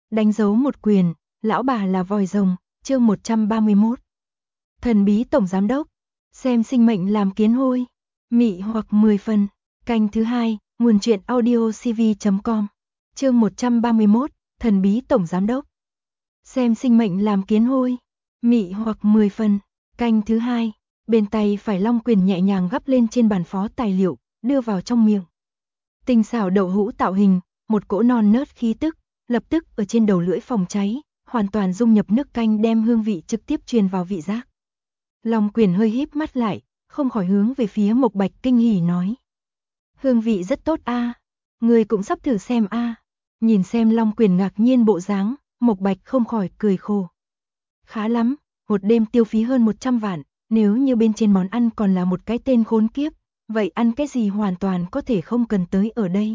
Đánh dấu một quyền, lão bà là vòi rồng, chương 131. Thần bí tổng giám đốc, xem sinh mệnh làm kiến hôi, mị hoặc 10 phần, canh thứ 2, nguồn truyện audiocv.com, chương 131, thần bí tổng giám đốc. Xem sinh mệnh làm kiến hôi, mị hoặc 10 phần, canh thứ 2, bên tay phải long quyền nhẹ nhàng gắp lên trên bàn phó tài liệu, đưa vào trong miệng. Tinh xảo đậu hũ tạo hình, một cỗ non nớt khí tức, lập tức ở trên đầu lưỡi phòng cháy, hoàn toàn dung nhập nước canh đem hương vị trực tiếp truyền vào vị giác. Long quyền hơi híp mắt lại, không khỏi hướng về phía Mộc Bạch kinh hỉ nói. Hương vị rất tốt a, người cũng sắp thử xem a. Nhìn xem Long quyền ngạc nhiên bộ dáng, Mộc Bạch không khỏi cười khổ. Khá lắm, một đêm tiêu phí hơn 100 vạn, nếu như bên trên món ăn còn là một cái tên khốn kiếp, vậy ăn cái gì hoàn toàn có thể không cần tới ở đây.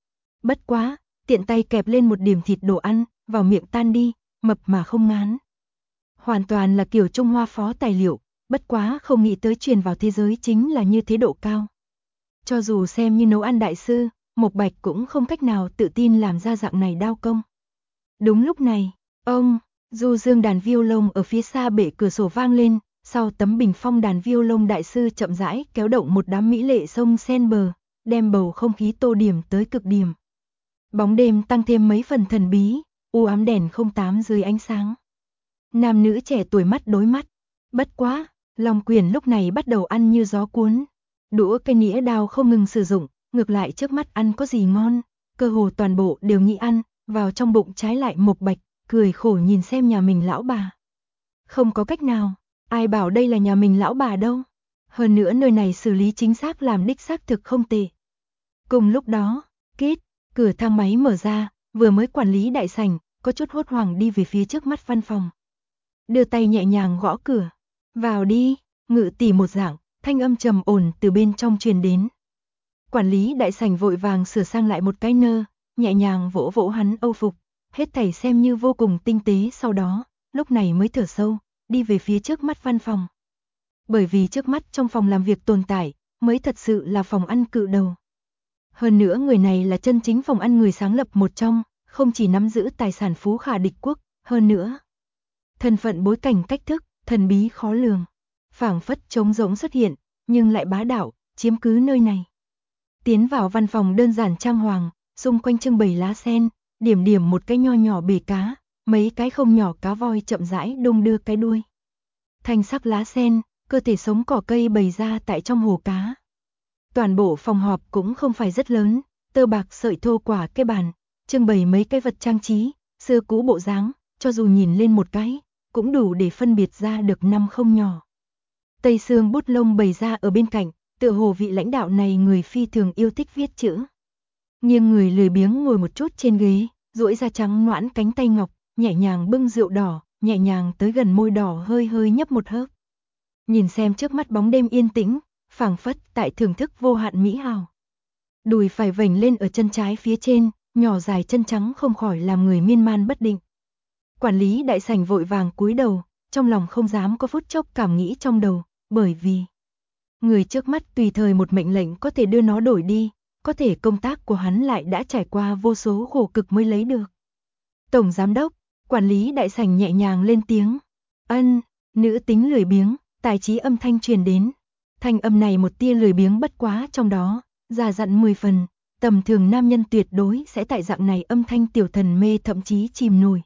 Bất quá, tiện tay kẹp lên một điểm thịt đồ ăn, vào miệng tan đi, mập mà không ngán. Hoàn toàn là kiểu Trung Hoa phó tài liệu, bất quá không nghĩ tới truyền vào thế giới chính là như thế độ cao. Cho dù xem như nấu ăn đại sư, Mộc Bạch cũng không cách nào tự tin làm ra dạng này đao công. Đúng lúc này, ông, du dương đàn violon ở phía xa bể cửa sổ vang lên, sau tấm bình phong đàn violon đại sư chậm rãi kéo động một đám mỹ lệ sông sen bờ, đem bầu không khí tô điểm tới cực điểm. Bóng đêm tăng thêm mấy phần thần bí, u ám đèn 08 dưới ánh sáng. Nam nữ trẻ tuổi mắt đối mắt. Bất quá, Long quyền lúc này bắt đầu ăn như gió cuốn. Đũa cây nĩa đao không ngừng sử dụng, ngược lại trước mắt ăn có gì ngon, cơ hồ toàn bộ đều nghĩ ăn, vào trong bụng trái lại Mộc Bạch, cười khổ nhìn xem nhà mình lão bà. Không có cách nào, ai bảo đây là nhà mình lão bà đâu. Hơn nữa nơi này xử lý chính xác làm đích xác thực không tệ. Cùng lúc đó, kít, cửa thang máy mở ra, vừa mới quản lý đại sảnh, có chút hốt hoảng đi về phía trước mắt văn phòng. Đưa tay nhẹ nhàng gõ cửa. Vào đi, ngự tỷ một dạng, thanh âm trầm ổn từ bên trong truyền đến. Quản lý đại sảnh vội vàng sửa sang lại một cái nơ, nhẹ nhàng vỗ vỗ hắn âu phục, hết thảy xem như vô cùng tinh tế, sau đó, lúc này mới thở sâu, đi về phía trước mắt văn phòng. Bởi vì trước mắt trong phòng làm việc tồn tại, mới thật sự là phòng ăn cự đầu. Hơn nữa người này là chân chính phòng ăn người sáng lập một trong, không chỉ nắm giữ tài sản phú khả địch quốc, hơn nữa. Thân phận bối cảnh cách thức, thần bí khó lường, phảng phất trống rỗng xuất hiện, nhưng lại bá đạo, chiếm cứ nơi này. Tiến vào văn phòng đơn giản trang hoàng, xung quanh trưng bày lá sen, điểm điểm một cái nho nhỏ bể cá, mấy cái không nhỏ cá voi chậm rãi đung đưa cái đuôi. Thanh sắc lá sen, cơ thể sống cỏ cây bày ra tại trong hồ cá. Toàn bộ phòng họp cũng không phải rất lớn, tơ bạc sợi thô quả cái bàn, trưng bày mấy cái vật trang trí, xưa cũ bộ dáng, cho dù nhìn lên một cái, cũng đủ để phân biệt ra được năm không nhỏ. Tây xương bút lông bày ra ở bên cạnh, tựa hồ vị lãnh đạo này người phi thường yêu thích viết chữ. Nhưng người lười biếng ngồi một chút trên ghế, duỗi ra trắng noãn cánh tay ngọc, nhẹ nhàng bưng rượu đỏ, nhẹ nhàng tới gần môi đỏ hơi hơi nhấp một hớp. Nhìn xem trước mắt bóng đêm yên tĩnh, phảng phất tại thưởng thức vô hạn mỹ hào. Đùi phải vểnh lên ở chân trái phía trên, nhỏ dài chân trắng không khỏi làm người miên man bất định. Quản lý đại sảnh vội vàng cúi đầu, trong lòng không dám có phút chốc cảm nghĩ trong đầu, bởi vì người trước mắt tùy thời một mệnh lệnh có thể đưa nó đổi đi, có thể công tác của hắn lại đã trải qua vô số khổ cực mới lấy được. Tổng giám đốc, quản lý đại sảnh nhẹ nhàng lên tiếng. Ân, nữ tính lười biếng, tài trí âm thanh truyền đến. Thanh âm này một tia lười biếng bất quá trong đó, già dặn 10 phần, tầm thường nam nhân tuyệt đối sẽ tại dạng này âm thanh tiểu thần mê thậm chí chìm nổi.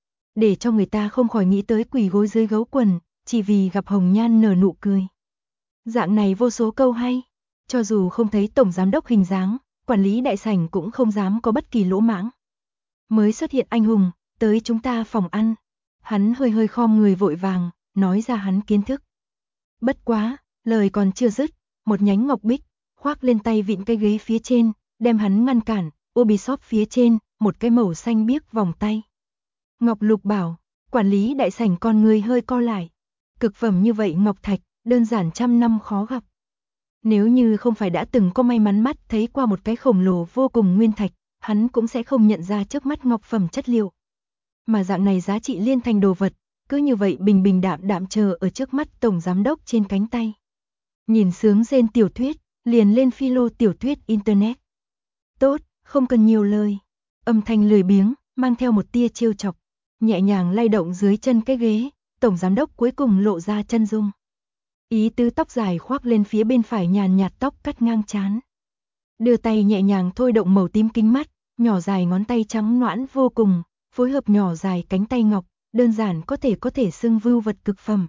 Để cho người ta không khỏi nghĩ tới quỳ gối dưới gấu quần, chỉ vì gặp hồng nhan nở nụ cười. Dạng này vô số câu hay, cho dù không thấy tổng giám đốc hình dáng, quản lý đại sảnh cũng không dám có bất kỳ lỗ mãng. Mới xuất hiện anh hùng, tới chúng ta phòng ăn. Hắn hơi hơi khom người vội vàng, nói ra hắn kiến thức. Bất quá, lời còn chưa dứt, một nhánh ngọc bích, khoác lên tay vịn cái ghế phía trên, đem hắn ngăn cản, Ubisoft phía trên, một cái màu xanh biếc vòng tay. Ngọc Lục bảo, quản lý đại sảnh con người hơi co lại. Cực phẩm như vậy ngọc thạch, đơn giản trăm năm khó gặp. Nếu như không phải đã từng có may mắn mắt thấy qua một cái khổng lồ vô cùng nguyên thạch, hắn cũng sẽ không nhận ra trước mắt ngọc phẩm chất liệu. Mà dạng này giá trị liên thành đồ vật, cứ như vậy bình bình đạm đạm chờ ở trước mắt tổng giám đốc trên cánh tay. Nhìn sướng rên tiểu thuyết, liền lên philo tiểu thuyết internet. Tốt, không cần nhiều lời. Âm thanh lười biếng, mang theo một tia trêu chọc. Nhẹ nhàng lay động dưới chân cái ghế, tổng giám đốc cuối cùng lộ ra chân dung. Ý tứ tóc dài khoác lên phía bên phải nhàn nhạt tóc cắt ngang trán. Đưa tay nhẹ nhàng thôi động màu tím kính mắt, nhỏ dài ngón tay trắng nõn vô cùng, phối hợp nhỏ dài cánh tay ngọc, đơn giản có thể xưng vưu vật cực phẩm.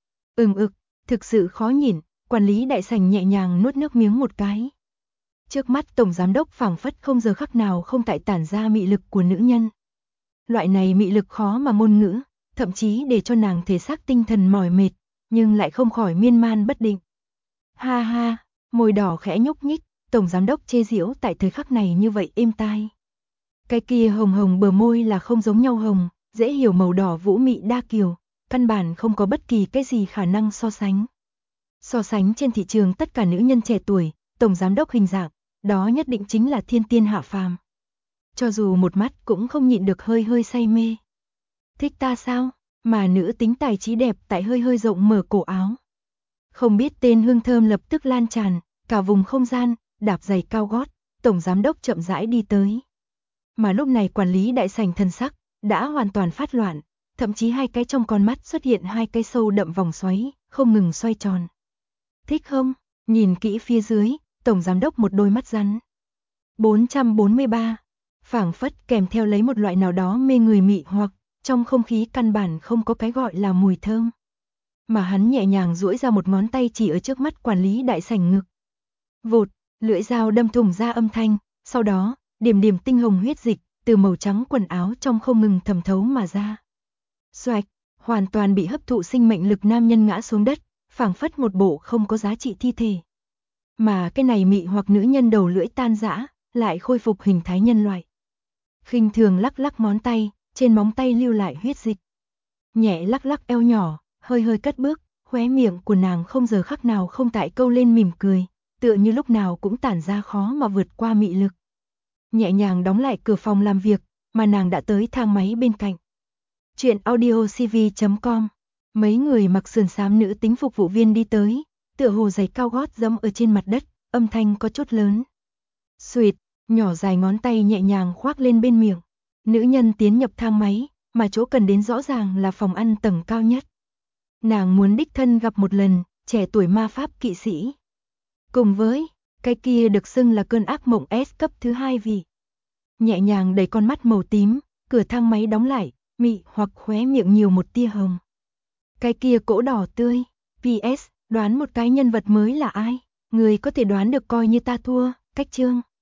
Thực sự khó nhìn, quản lý đại sảnh nhẹ nhàng nuốt nước miếng một cái. Trước mắt tổng giám đốc phảng phất không giờ khắc nào không tại tản ra mị lực của nữ nhân. Loại này mị lực khó mà ngôn ngữ, thậm chí để cho nàng thể xác tinh thần mỏi mệt, nhưng lại không khỏi miên man bất định. Ha ha, môi đỏ khẽ nhúc nhích, tổng giám đốc chê giễu tại thời khắc này như vậy êm tai. Cái kia hồng hồng bờ môi là không giống nhau hồng, dễ hiểu màu đỏ vũ mị đa kiều, căn bản không có bất kỳ cái gì khả năng so sánh. So sánh trên thị trường tất cả nữ nhân trẻ tuổi, tổng giám đốc hình dạng, đó nhất định chính là thiên tiên hạ phàm. Cho dù một mắt cũng không nhịn được hơi hơi say mê. Thích ta sao? Mà nữ tính tài trí đẹp tại hơi hơi rộng mở cổ áo. Không biết tên hương thơm lập tức lan tràn, cả vùng không gian, đạp giày cao gót, tổng giám đốc chậm rãi đi tới. Mà lúc này quản lý đại sảnh thân sắc, đã hoàn toàn phát loạn, thậm chí hai cái trong con mắt xuất hiện hai cái sâu đậm vòng xoáy, không ngừng xoay tròn. Thích không? Nhìn kỹ phía dưới, tổng giám đốc một đôi mắt rắn. 443. Phảng phất kèm theo lấy một loại nào đó mê người mị hoặc, trong không khí căn bản không có cái gọi là mùi thơm. Mà hắn nhẹ nhàng duỗi ra một ngón tay chỉ ở trước mắt quản lý đại sảnh ngực. Vụt, lưỡi dao đâm thủng ra âm thanh, sau đó, điểm điểm tinh hồng huyết dịch, từ màu trắng quần áo trong không ngừng thẩm thấu mà ra. Xoạch, hoàn toàn bị hấp thụ sinh mệnh lực nam nhân ngã xuống đất, phảng phất một bộ không có giá trị thi thể. Mà cái này mị hoặc nữ nhân đầu lưỡi tan rã, lại khôi phục hình thái nhân loại. Khinh thường lắc lắc ngón tay, trên móng tay lưu lại huyết dịch. Nhẹ lắc lắc eo nhỏ, hơi hơi cất bước, khóe miệng của nàng không giờ khắc nào không tại câu lên mỉm cười, tựa như lúc nào cũng tản ra khó mà vượt qua mị lực. Nhẹ nhàng đóng lại cửa phòng làm việc, mà nàng đã tới thang máy bên cạnh. Chuyện audiocv.com. Mấy người mặc sườn xám nữ tính phục vụ viên đi tới, tựa hồ giày cao gót dẫm ở trên mặt đất, âm thanh có chút lớn. Xuỵt, nhỏ dài ngón tay nhẹ nhàng khoác lên bên miệng. Nữ nhân tiến nhập thang máy, mà chỗ cần đến rõ ràng là phòng ăn tầng cao nhất. Nàng muốn đích thân gặp một lần, trẻ tuổi ma pháp kỵ sĩ. Cùng với, cái kia được xưng là cơn ác mộng S cấp thứ 2 vì. Nhẹ nhàng đẩy con mắt màu tím, cửa thang máy đóng lại, mị hoặc khóe miệng nhiều một tia hồng. Cái kia cỗ đỏ tươi, PS, đoán một cái nhân vật mới là ai? Người có thể đoán được coi như ta thua, cách chương.